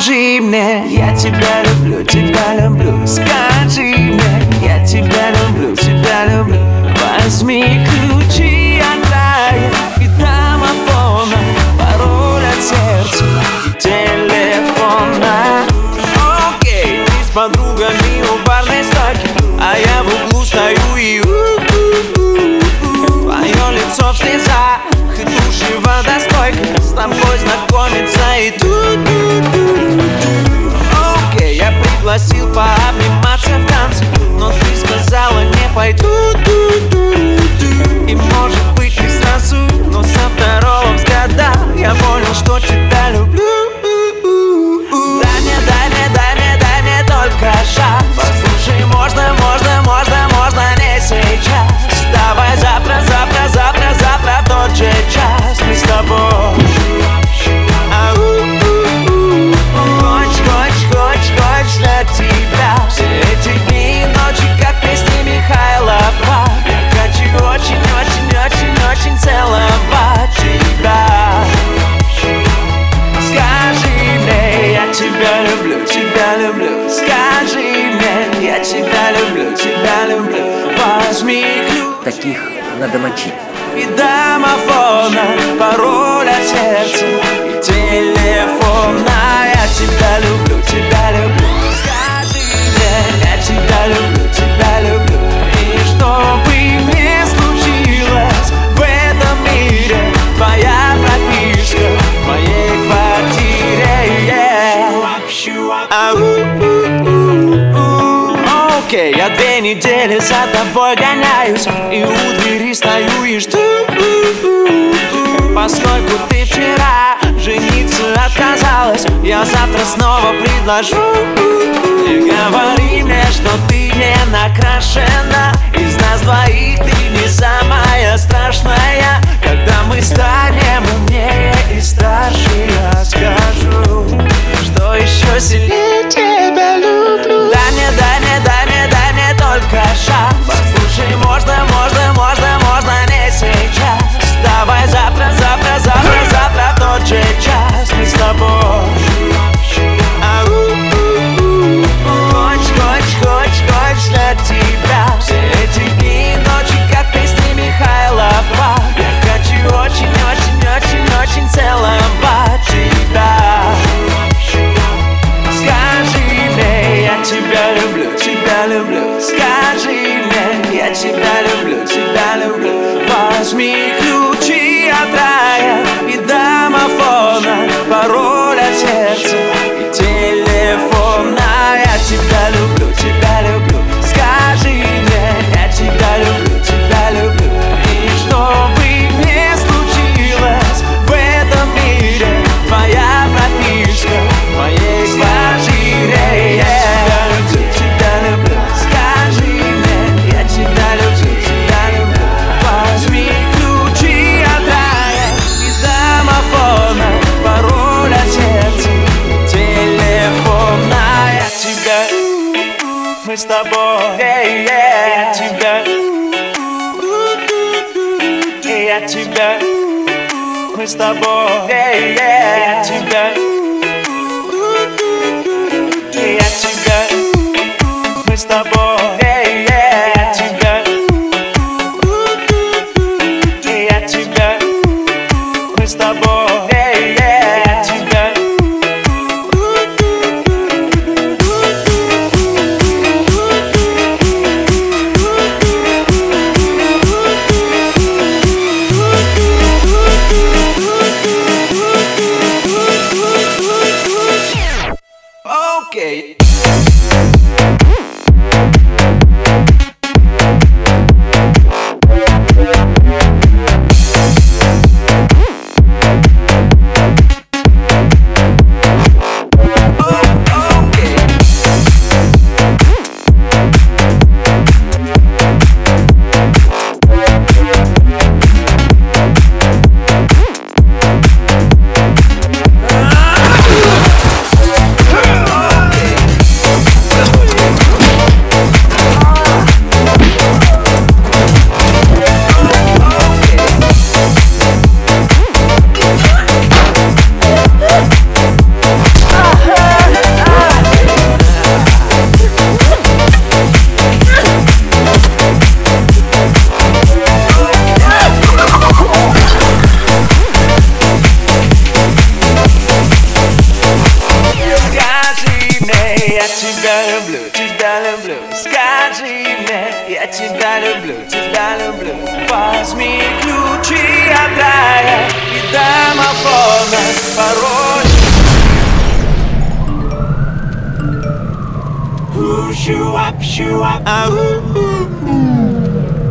Скажи мне, я тебя люблю, скажи мне, я тебя люблю. Возьми ключи от рая и домофона, пароль от сердца и телефона. Окей, ты с подругами у барной стойки, а я в углу стою и твое лицо в слезах и души водостойка, с тобой знакомиться и Окей, я пригласил пообниматься в танце, но ты сказала не пойду. И может быть не сразу, но со второго взгляда я понял, что тебя люблю. Дай мне только шаг. Послушай, можно не сейчас. Давай завтра в тот же час мы с тобой. Хочешь для тебя все эти дни и ночи, как песни Михаила Пак. Я хочу очень целовать тебя. Скажи мне, я тебя люблю. Скажи мне, я тебя люблю. Возьми ключ. Таких надо мочить. И домофона, пароль от сердца и телефона. Я тебя люблю. Скажи мне, я тебя люблю. И что бы ни случилось в этом мире, твоя прописка в моей квартире. Окей, я 2 недели за тобой гоняюсь и у двери стою и жду. Поскольку ты вчера жениться отказалась, я завтра снова предложу. Не говори мне, что ты не накрашена. Из нас двоих ты не самая страшная. Когда мы станем умнее и старше, я скажу, что еще сильнее тебя люблю. Дай мне только шаг. Послушай, можно не сейчас. Давай завтра в тот же час мы с тобой. Хочешь для тебя все эти дни и ночи, как песни Михаила Пак. Я хочу очень целовать тебя. Скажи мне, я тебя люблю. Скажи мне, я тебя люблю. Возьми ключи от рая и домофона, пароль от сердца и телефона. Я тебя люблю. Скажи мне, я тебя люблю. И что бы ни случилось в этом мире, твоя прописка в моей квартире. Я тебя люблю. Скажи мне, я тебя люблю. Возьми ключи от рая и домофона, пароль от сердца, телефона. Я тебя, мы с тобой. Я тебя, мы с тобой. Я тебя, мы с тобой. Я тебя, мы с тобой. люблю, тебя люблю. Возьми ключи от рая и домофона, пароль. Shoo up, ау.